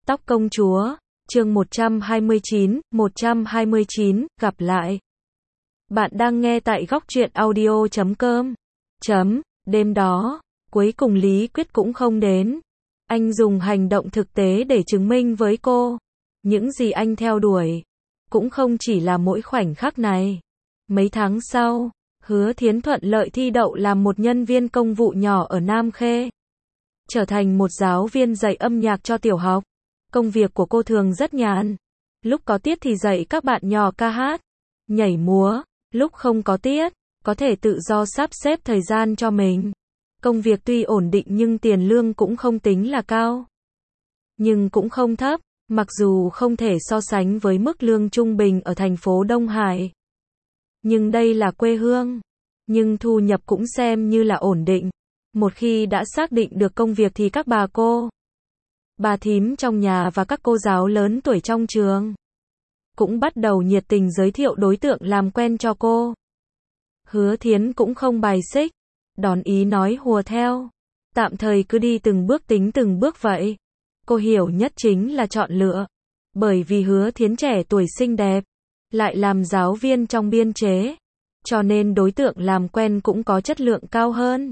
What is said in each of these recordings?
Tóc công chúa, chương 129, gặp lại. Bạn đang nghe tại góc truyện audio.com. Đêm đó, cuối cùng Lý Quyết cũng không đến. Anh dùng hành động thực tế để chứng minh với cô. Những gì anh theo đuổi, cũng không chỉ là mỗi khoảnh khắc này. Mấy tháng sau, Hứa Thiến thuận lợi thi đậu làm một nhân viên công vụ nhỏ ở Nam Khê. Trở thành một giáo viên dạy âm nhạc cho tiểu học. Công việc của cô thường rất nhàn. Lúc có tiết thì dạy các bạn nhỏ ca hát, nhảy múa. Lúc không có tiết, có thể tự do sắp xếp thời gian cho mình. Công việc tuy ổn định nhưng tiền lương cũng không tính là cao. Nhưng cũng không thấp, mặc dù không thể so sánh với mức lương trung bình ở thành phố Đông Hải. Nhưng đây là quê hương. Nhưng thu nhập cũng xem như là ổn định. Một khi đã xác định được công việc thì các bà thím trong nhà và các cô giáo lớn tuổi trong trường cũng bắt đầu nhiệt tình giới thiệu đối tượng làm quen cho cô. Hứa Thiến cũng không bài xích, đón ý nói hùa theo. Tạm thời cứ đi từng bước tính từng bước vậy. Cô hiểu nhất chính là chọn lựa. Bởi vì Hứa Thiến trẻ tuổi xinh đẹp, lại làm giáo viên trong biên chế, cho nên đối tượng làm quen cũng có chất lượng cao hơn.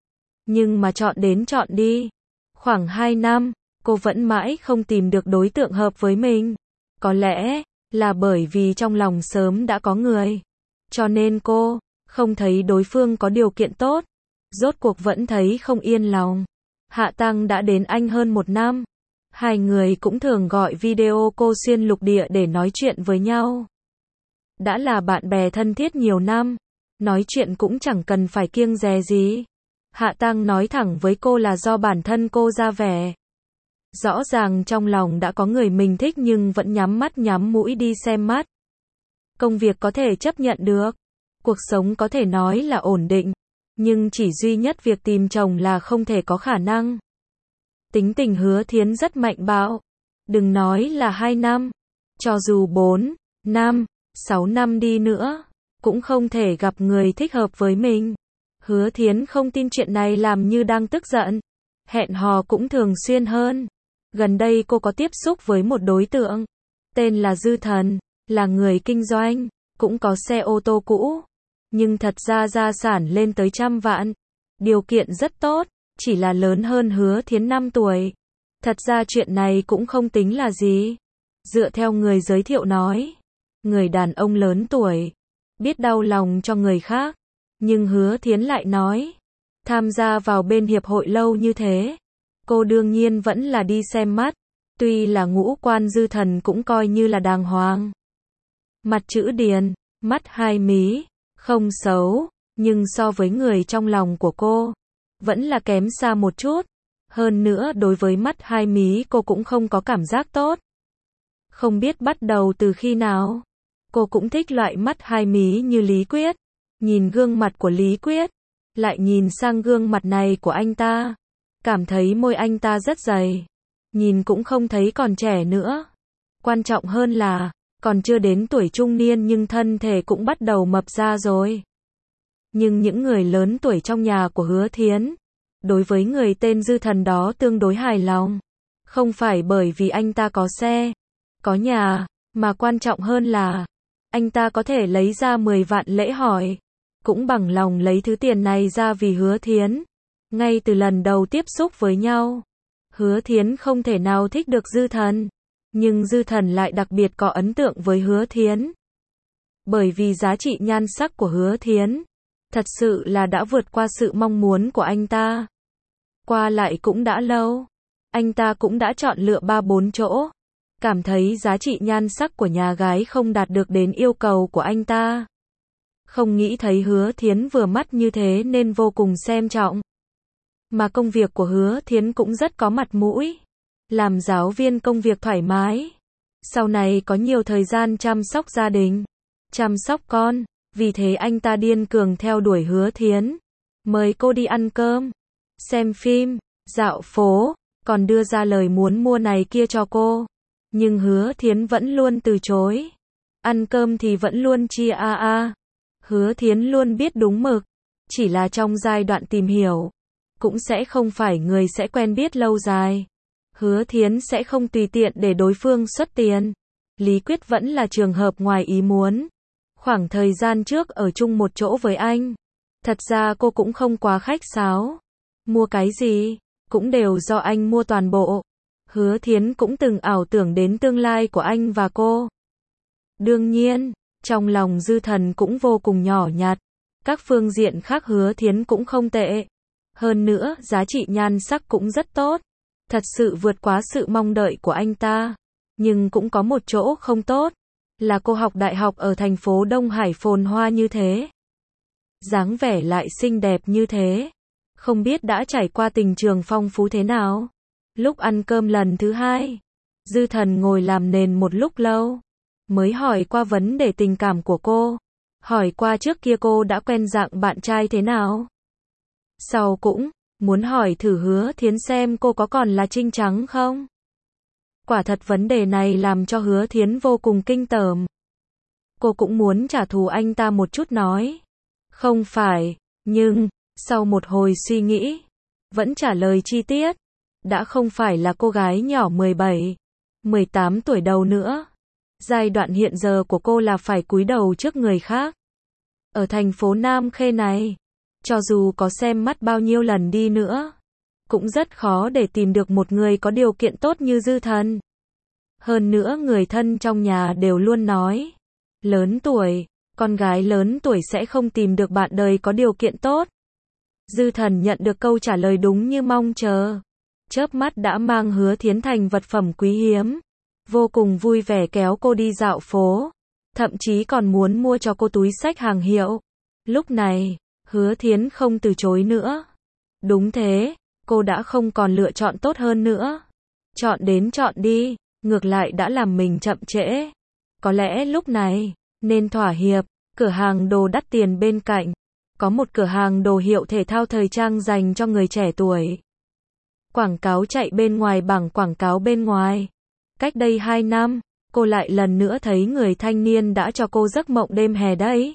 Nhưng mà chọn đến chọn đi, khoảng 2 năm, cô vẫn mãi không tìm được đối tượng hợp với mình. Có lẽ là bởi vì trong lòng sớm đã có người, cho nên cô không thấy đối phương có điều kiện tốt. Rốt cuộc vẫn thấy không yên lòng. Hạ Tăng đã đến Anh hơn 1 năm. Hai người cũng thường gọi video cô xuyên lục địa để nói chuyện với nhau. Đã là bạn bè thân thiết nhiều năm, nói chuyện cũng chẳng cần phải kiêng dè gì. Hạ Tăng nói thẳng với cô là do bản thân cô ra vẻ. Rõ ràng trong lòng đã có người mình thích nhưng vẫn nhắm mắt nhắm mũi đi xem mắt. Công việc có thể chấp nhận được. Cuộc sống có thể nói là ổn định. Nhưng chỉ duy nhất việc tìm chồng là không thể có khả năng. Tính tình Hứa Thiến rất mạnh bạo. Đừng nói là 2 năm. Cho dù 4, 5, 6 năm đi nữa, cũng không thể gặp người thích hợp với mình. Hứa Thiến không tin chuyện này làm như đang tức giận. Hẹn hò cũng thường xuyên hơn. Gần đây cô có tiếp xúc với một đối tượng, tên là Dư Thần, là người kinh doanh, cũng có xe ô tô cũ. Nhưng thật ra gia sản lên tới 100 vạn. Điều kiện rất tốt, chỉ là lớn hơn Hứa Thiến 5 tuổi. Thật ra chuyện này cũng không tính là gì. Dựa theo người giới thiệu nói, người đàn ông lớn tuổi, biết đau lòng cho người khác. Nhưng Hứa Thiến lại nói, tham gia vào bên hiệp hội lâu như thế, cô đương nhiên vẫn là đi xem mắt. Tuy là ngũ quan Dư Thần cũng coi như là đàng hoàng. Mặt chữ điền, mắt 2 mí, không xấu, nhưng so với người trong lòng của cô, vẫn là kém xa một chút. Hơn nữa đối với mắt 2 mí cô cũng không có cảm giác tốt. Không biết bắt đầu từ khi nào, cô cũng thích loại mắt 2 mí như Lý Quyết. Nhìn gương mặt của Lý Quyết, lại nhìn sang gương mặt này của anh ta, cảm thấy môi anh ta rất dày. Nhìn cũng không thấy còn trẻ nữa. Quan trọng hơn là, còn chưa đến tuổi trung niên nhưng thân thể cũng bắt đầu mập ra rồi. Nhưng những người lớn tuổi trong nhà của Hứa Thiến, đối với người tên Dư Thần đó tương đối hài lòng. Không phải bởi vì anh ta có xe, có nhà, mà quan trọng hơn là, anh ta có thể lấy ra 10 vạn lễ hỏi, cũng bằng lòng lấy thứ tiền này ra vì Hứa Thiến. Ngay từ lần đầu tiếp xúc với nhau, Hứa Thiến không thể nào thích được Dư Thần. Nhưng Dư Thần lại đặc biệt có ấn tượng với Hứa Thiến. Bởi vì giá trị nhan sắc của Hứa Thiến, thật sự là đã vượt qua sự mong muốn của anh ta. Qua lại cũng đã lâu, anh ta cũng đã chọn lựa 3-4 chỗ. Cảm thấy giá trị nhan sắc của nhà gái không đạt được đến yêu cầu của anh ta. Không nghĩ thấy Hứa Thiến vừa mắt như thế nên vô cùng xem trọng. Mà công việc của Hứa Thiến cũng rất có mặt mũi. Làm giáo viên công việc thoải mái. Sau này có nhiều thời gian chăm sóc gia đình, chăm sóc con. Vì thế anh ta điên cuồng theo đuổi Hứa Thiến. Mời cô đi ăn cơm, xem phim, dạo phố, còn đưa ra lời muốn mua này kia cho cô. Nhưng Hứa Thiến vẫn luôn từ chối. Ăn cơm thì vẫn luôn chia Hứa Thiến luôn biết đúng mực. Chỉ là trong giai đoạn tìm hiểu, cũng sẽ không phải người sẽ quen biết lâu dài. Hứa Thiến sẽ không tùy tiện để đối phương xuất tiền. Lý Quyết vẫn là trường hợp ngoài ý muốn. Khoảng thời gian trước ở chung một chỗ với anh, thật ra cô cũng không quá khách sáo. Mua cái gì, cũng đều do anh mua toàn bộ. Hứa Thiến cũng từng ảo tưởng đến tương lai của anh và cô. Đương nhiên, trong lòng Dư Thần cũng vô cùng nhỏ nhặt. Các phương diện khác Hứa Thiến cũng không tệ. Hơn nữa, giá trị nhan sắc cũng rất tốt. Thật sự vượt quá sự mong đợi của anh ta. Nhưng cũng có một chỗ không tốt, là cô học đại học ở thành phố Đông Hải phồn hoa như thế. Dáng vẻ lại xinh đẹp như thế. Không biết đã trải qua tình trường phong phú thế nào. Lúc ăn cơm lần thứ hai, Dư Thần ngồi làm nền một lúc lâu. Mới hỏi qua vấn đề tình cảm của cô. Hỏi qua trước kia cô đã quen dạng bạn trai thế nào. Sau cũng muốn hỏi thử Hứa Thiến xem cô có còn là trinh trắng không. Quả thật vấn đề này làm cho Hứa Thiến vô cùng kinh tởm. Cô cũng muốn trả thù anh ta một chút nói. Không phải, nhưng, sau một hồi suy nghĩ, vẫn trả lời chi tiết. Đã không phải là cô gái nhỏ 17, 18 tuổi đầu nữa. Giai đoạn hiện giờ của cô là phải cúi đầu trước người khác. Ở thành phố Nam Khê này, cho dù có xem mắt bao nhiêu lần đi nữa, cũng rất khó để tìm được một người có điều kiện tốt như Dư Thần. Hơn nữa người thân trong nhà đều luôn nói, lớn tuổi, con gái lớn tuổi sẽ không tìm được bạn đời có điều kiện tốt. Dư Thần nhận được câu trả lời đúng như mong chờ. Chớp mắt đã mang Hứa Thiến thành vật phẩm quý hiếm. Vô cùng vui vẻ kéo cô đi dạo phố. Thậm chí còn muốn mua cho cô túi xách hàng hiệu. Lúc này, Hứa Thiến không từ chối nữa. Đúng thế, cô đã không còn lựa chọn tốt hơn nữa. Chọn đến chọn đi, ngược lại đã làm mình chậm trễ. Có lẽ lúc này, nên thỏa hiệp. Cửa hàng đồ đắt tiền bên cạnh. Có một cửa hàng đồ hiệu thể thao thời trang dành cho người trẻ tuổi. Quảng cáo chạy bên ngoài bảng quảng cáo bên ngoài. Cách đây 2 năm, cô lại lần nữa thấy người thanh niên đã cho cô giấc mộng đêm hè đấy.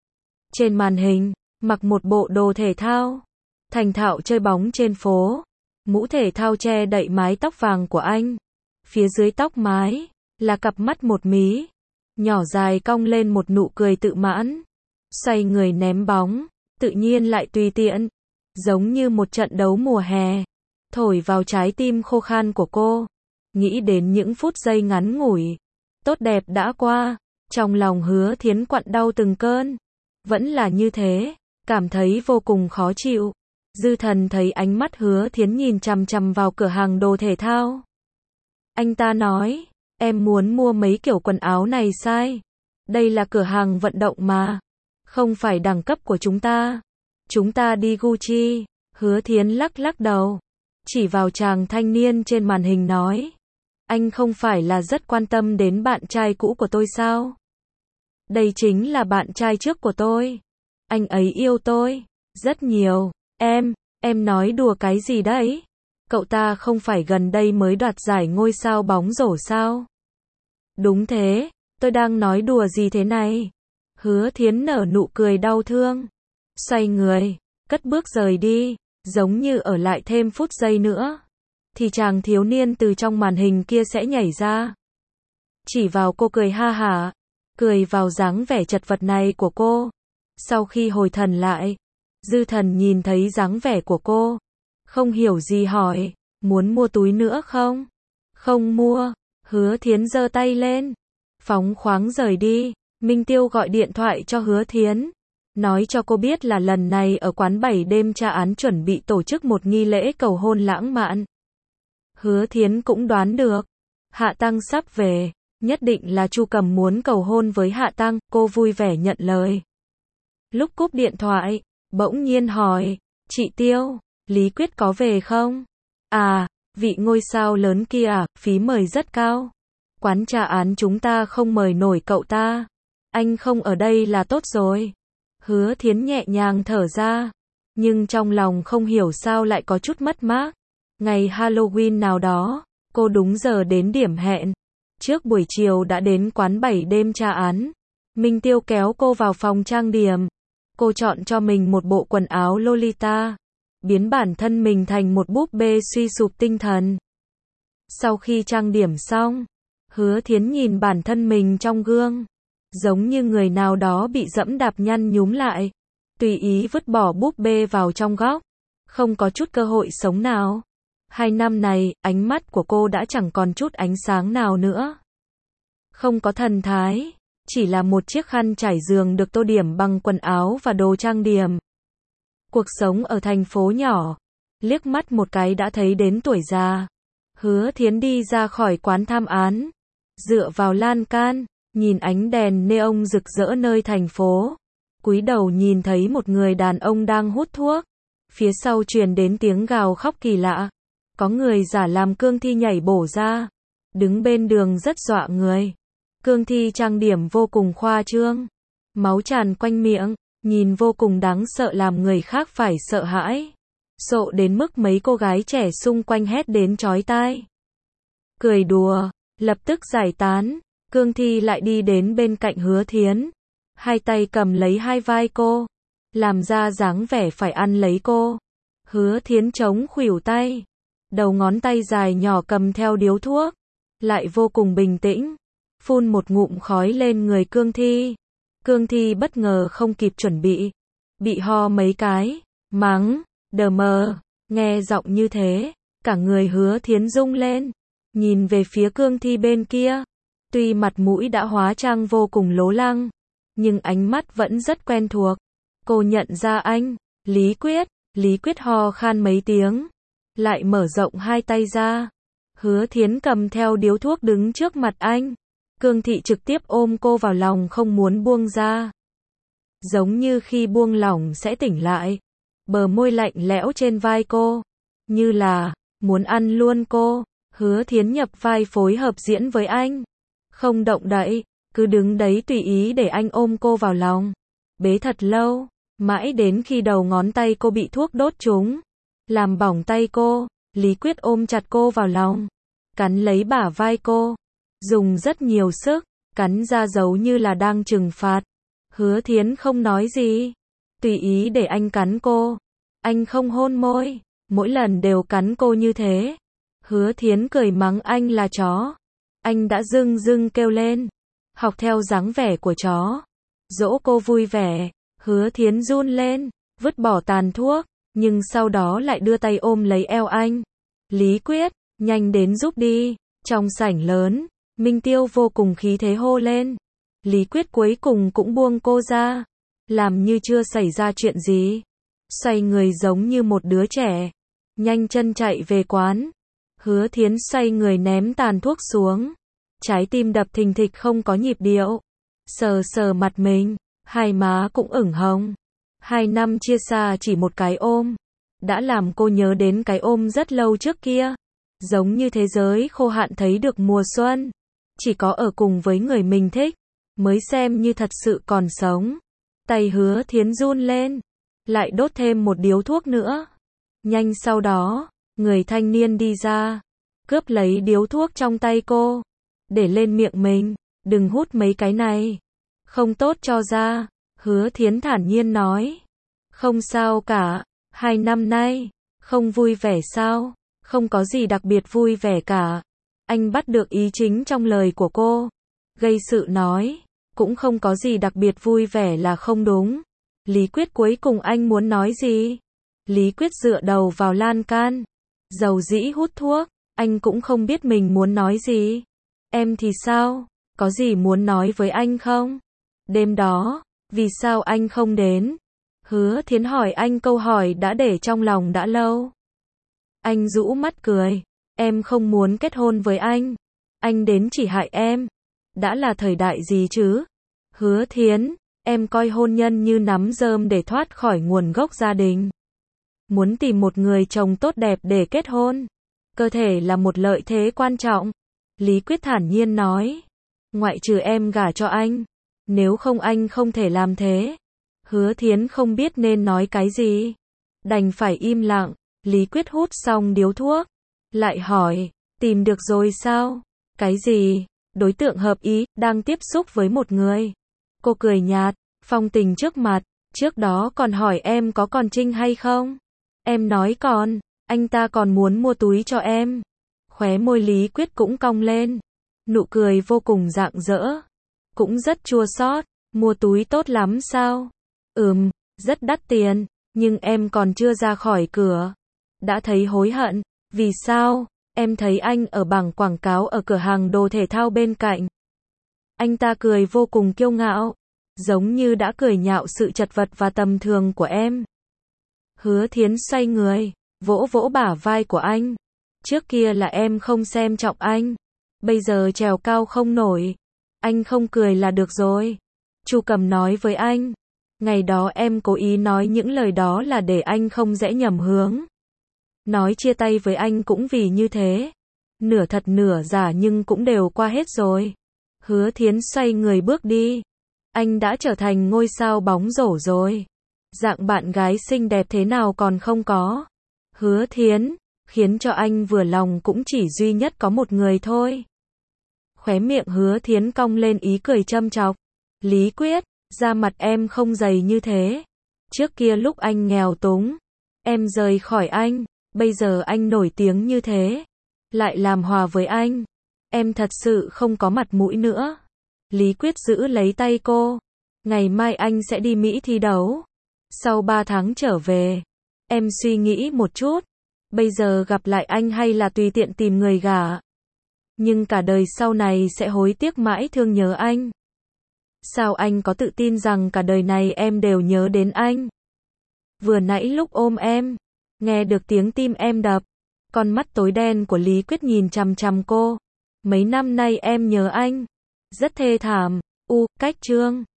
Trên màn hình, mặc một bộ đồ thể thao, thành thạo chơi bóng trên phố. Mũ thể thao che đậy mái tóc vàng của anh. Phía dưới tóc mái, là cặp mắt một mí. Nhỏ dài cong lên một nụ cười tự mãn. Xoay người ném bóng, tự nhiên lại tùy tiện. Giống như một trận đấu mùa hè. Thổi vào trái tim khô khan của cô. Nghĩ đến những phút giây ngắn ngủi, tốt đẹp đã qua. Trong lòng Hứa Thiến quặn đau từng cơn. Vẫn là như thế, cảm thấy vô cùng khó chịu. Dư Thần thấy ánh mắt Hứa Thiến nhìn chằm chằm vào cửa hàng đồ thể thao. Anh ta nói, em muốn mua mấy kiểu quần áo này sai. Đây là cửa hàng vận động mà. Không phải đẳng cấp của chúng ta. Chúng ta đi Gucci. Hứa Thiến lắc lắc đầu. Chỉ vào chàng thanh niên trên màn hình nói. Anh không phải là rất quan tâm đến bạn trai cũ của tôi sao? Đây chính là bạn trai trước của tôi. Anh ấy yêu tôi rất nhiều. Em nói đùa cái gì đấy? Cậu ta không phải gần đây mới đoạt giải ngôi sao bóng rổ sao? Đúng thế, tôi đang nói đùa gì thế này? Hứa Thiến nở nụ cười đau thương. Xoay người, cất bước rời đi, giống như ở lại thêm phút giây nữa. Thì chàng thiếu niên từ trong màn hình kia sẽ nhảy ra. Chỉ vào cô cười ha hả. Cười vào dáng vẻ chật vật này của cô. Sau khi hồi thần lại, Dư Thần nhìn thấy dáng vẻ của cô. Không hiểu gì hỏi, muốn mua túi nữa không? Không mua. Hứa Thiến giơ tay lên. Phóng khoáng rời đi. Minh Tiêu gọi điện thoại cho Hứa Thiến. Nói cho cô biết là lần này ở quán 7 đêm tra án chuẩn bị tổ chức một nghi lễ cầu hôn lãng mạn. Hứa Thiến cũng đoán được. Hạ Tăng sắp về. Nhất định là Chu Cầm muốn cầu hôn với Hạ Tăng. Cô vui vẻ nhận lời. Lúc cúp điện thoại, bỗng nhiên hỏi. Chị Tiêu, Lý Quyết có về không? À, vị ngôi sao lớn kia à, phí mời rất cao. Quán trà án chúng ta không mời nổi cậu ta. Anh không ở đây là tốt rồi. Hứa Thiến nhẹ nhàng thở ra. Nhưng trong lòng không hiểu sao lại có chút mất mát. Ngày Halloween nào đó, cô đúng giờ đến điểm hẹn. Trước buổi chiều đã đến quán 7 đêm tra án. Minh Tiêu kéo cô vào phòng trang điểm. Cô chọn cho mình một bộ quần áo Lolita. Biến bản thân mình thành một búp bê suy sụp tinh thần. Sau khi trang điểm xong, Hứa Thiến nhìn bản thân mình trong gương, giống như người nào đó bị dẫm đạp nhăn nhúm lại, tùy ý vứt bỏ búp bê vào trong góc, không có chút cơ hội sống nào. 2 năm này, ánh mắt của cô đã chẳng còn chút ánh sáng nào nữa. Không có thần thái, chỉ là một chiếc khăn trải giường được tô điểm bằng quần áo và đồ trang điểm. Cuộc sống ở thành phố nhỏ, liếc mắt một cái đã thấy đến tuổi già. Hứa Thiến đi ra khỏi quán tham án, dựa vào lan can, nhìn ánh đèn neon rực rỡ nơi thành phố. Cúi đầu nhìn thấy một người đàn ông đang hút thuốc. Phía sau truyền đến tiếng gào khóc kỳ lạ. Có người giả làm cương thi nhảy bổ ra, đứng bên đường rất dọa người. Cương thi trang điểm vô cùng khoa trương, máu tràn quanh miệng, nhìn vô cùng đáng sợ làm người khác phải sợ hãi. Sợ đến mức mấy cô gái trẻ xung quanh hét đến chói tai. Cười đùa, lập tức giải tán, cương thi lại đi đến bên cạnh Hứa Thiến. Hai tay cầm lấy hai vai cô, làm ra dáng vẻ phải ăn lấy cô. Hứa Thiến chống khuỷu tay, đầu ngón tay dài nhỏ cầm theo điếu thuốc, lại vô cùng bình tĩnh, phun một ngụm khói lên người cương thi. Cương thi bất ngờ không kịp chuẩn bị ho mấy cái, mắng, đờ mờ, nghe giọng như thế, cả người Hứa Thiến rung lên, nhìn về phía cương thi bên kia, tuy mặt mũi đã hóa trang vô cùng lố lăng, nhưng ánh mắt vẫn rất quen thuộc. Cô nhận ra anh, Lý Quyết ho khan mấy tiếng, lại mở rộng hai tay ra. Hứa Thiến cầm theo điếu thuốc đứng trước mặt anh. Cương thị trực tiếp ôm cô vào lòng không muốn buông ra. Giống như khi buông lỏng sẽ tỉnh lại. Bờ môi lạnh lẽo trên vai cô, như là muốn ăn luôn cô. Hứa Thiến nhập vai phối hợp diễn với anh, không động đậy, cứ đứng đấy tùy ý để anh ôm cô vào lòng. Bế thật lâu, mãi đến khi đầu ngón tay cô bị thuốc đốt trúng, làm bỏng tay cô. Lý Quyết ôm chặt cô vào lòng, cắn lấy bả vai cô, dùng rất nhiều sức, cắn ra dấu như là đang trừng phạt. Hứa Thiến không nói gì, tùy ý để anh cắn cô. Anh không hôn môi, mỗi lần đều cắn cô như thế. Hứa Thiến cười mắng anh là chó. Anh đã dưng dưng kêu lên, học theo dáng vẻ của chó, dỗ cô vui vẻ. Hứa Thiến run lên, vứt bỏ tàn thuốc, nhưng sau đó lại đưa tay ôm lấy eo anh. Lý Quyết, nhanh đến giúp đi. Trong sảnh lớn, Minh Tiêu vô cùng khí thế hô lên. Lý Quyết cuối cùng cũng buông cô ra, làm như chưa xảy ra chuyện gì, xoay người giống như một đứa trẻ, nhanh chân chạy về quán. Hứa Thiến xoay người ném tàn thuốc xuống, trái tim đập thình thịch không có nhịp điệu, sờ sờ mặt mình, hai má cũng ửng hồng. 2 năm chia xa chỉ một cái ôm, đã làm cô nhớ đến cái ôm rất lâu trước kia, giống như thế giới khô hạn thấy được mùa xuân, chỉ có ở cùng với người mình thích, mới xem như thật sự còn sống. Tay Hứa Thiến run lên, lại đốt thêm một điếu thuốc nữa. Nhanh sau đó, người thanh niên đi ra, cướp lấy điếu thuốc trong tay cô, để lên miệng mình, đừng hút mấy cái này, không tốt cho da. Hứa Thiến thản nhiên nói, không sao cả, 2 năm nay, không vui vẻ sao? Không có gì đặc biệt vui vẻ cả. Anh bắt được ý chính trong lời của cô, gây sự nói, cũng không có gì đặc biệt vui vẻ là không đúng. Lý Quyết cuối cùng anh muốn nói gì? Lý Quyết dựa đầu vào lan can, dầu dĩ hút thuốc, anh cũng không biết mình muốn nói gì. Em thì sao? Có gì muốn nói với anh không? Đêm đó, vì sao anh không đến? Hứa Thiến hỏi anh câu hỏi đã để trong lòng đã lâu. Anh rũ mắt cười, em không muốn kết hôn với anh đến chỉ hại em. Đã là thời đại gì chứ? Hứa Thiến, em coi hôn nhân như nắm rơm để thoát khỏi nguồn gốc gia đình. Muốn tìm một người chồng tốt đẹp để kết hôn, cơ thể là một lợi thế quan trọng. Lý Quyết thản nhiên nói, ngoại trừ em gả cho anh, nếu không anh không thể làm thế. Hứa Thiến không biết nên nói cái gì, đành phải im lặng. Lý Quyết hút xong điếu thuốc, lại hỏi, tìm được rồi sao? Cái gì? Đối tượng hợp ý, đang tiếp xúc với một người. Cô cười nhạt, phong tình trước mặt, trước đó còn hỏi em có còn Trinh hay không? Em nói còn, anh ta còn muốn mua túi cho em. Khóe môi Lý Quyết cũng cong lên. Nụ cười vô cùng rạng rỡ. Cũng rất chua xót. Mua túi tốt lắm sao? Rất đắt tiền. Nhưng em còn chưa ra khỏi cửa. Đã thấy hối hận. Vì sao? Em thấy anh ở bảng quảng cáo ở cửa hàng đồ thể thao bên cạnh. Anh ta cười vô cùng kiêu ngạo. Giống như đã cười nhạo sự chật vật và tầm thường của em. Hứa Thiến xoay người, vỗ vỗ bả vai của anh. Trước kia là em không xem trọng anh. Bây giờ trèo cao không nổi. Anh không cười là được rồi. Chu Cầm nói với anh. Ngày đó em cố ý nói những lời đó là để anh không dễ nhầm hướng. Nói chia tay với anh cũng vì như thế. Nửa thật nửa giả nhưng cũng đều qua hết rồi. Hứa Thiến xoay người bước đi. Anh đã trở thành ngôi sao bóng rổ rồi. Dạng bạn gái xinh đẹp thế nào còn không có. Hứa Thiến, khiến cho anh vừa lòng cũng chỉ duy nhất có một người thôi. Khóe miệng Hứa Thiến cong lên ý cười châm chọc. Lý Quyết, da mặt em không dày như thế. Trước kia lúc anh nghèo túng, em rời khỏi anh. Bây giờ anh nổi tiếng như thế, lại làm hòa với anh. Em thật sự không có mặt mũi nữa. Lý Quyết giữ lấy tay cô. Ngày mai anh sẽ đi Mỹ thi đấu. Sau 3 tháng trở về. Em suy nghĩ một chút. Bây giờ gặp lại anh hay là tùy tiện tìm người gả. Nhưng cả đời sau này sẽ hối tiếc mãi thương nhớ anh. Sao anh có tự tin rằng cả đời này em đều nhớ đến anh? Vừa nãy lúc ôm em, nghe được tiếng tim em đập. Con mắt tối đen của Lý Quyết nhìn chằm chằm cô. Mấy năm nay em nhớ anh. Rất thê thảm. Cách Trương.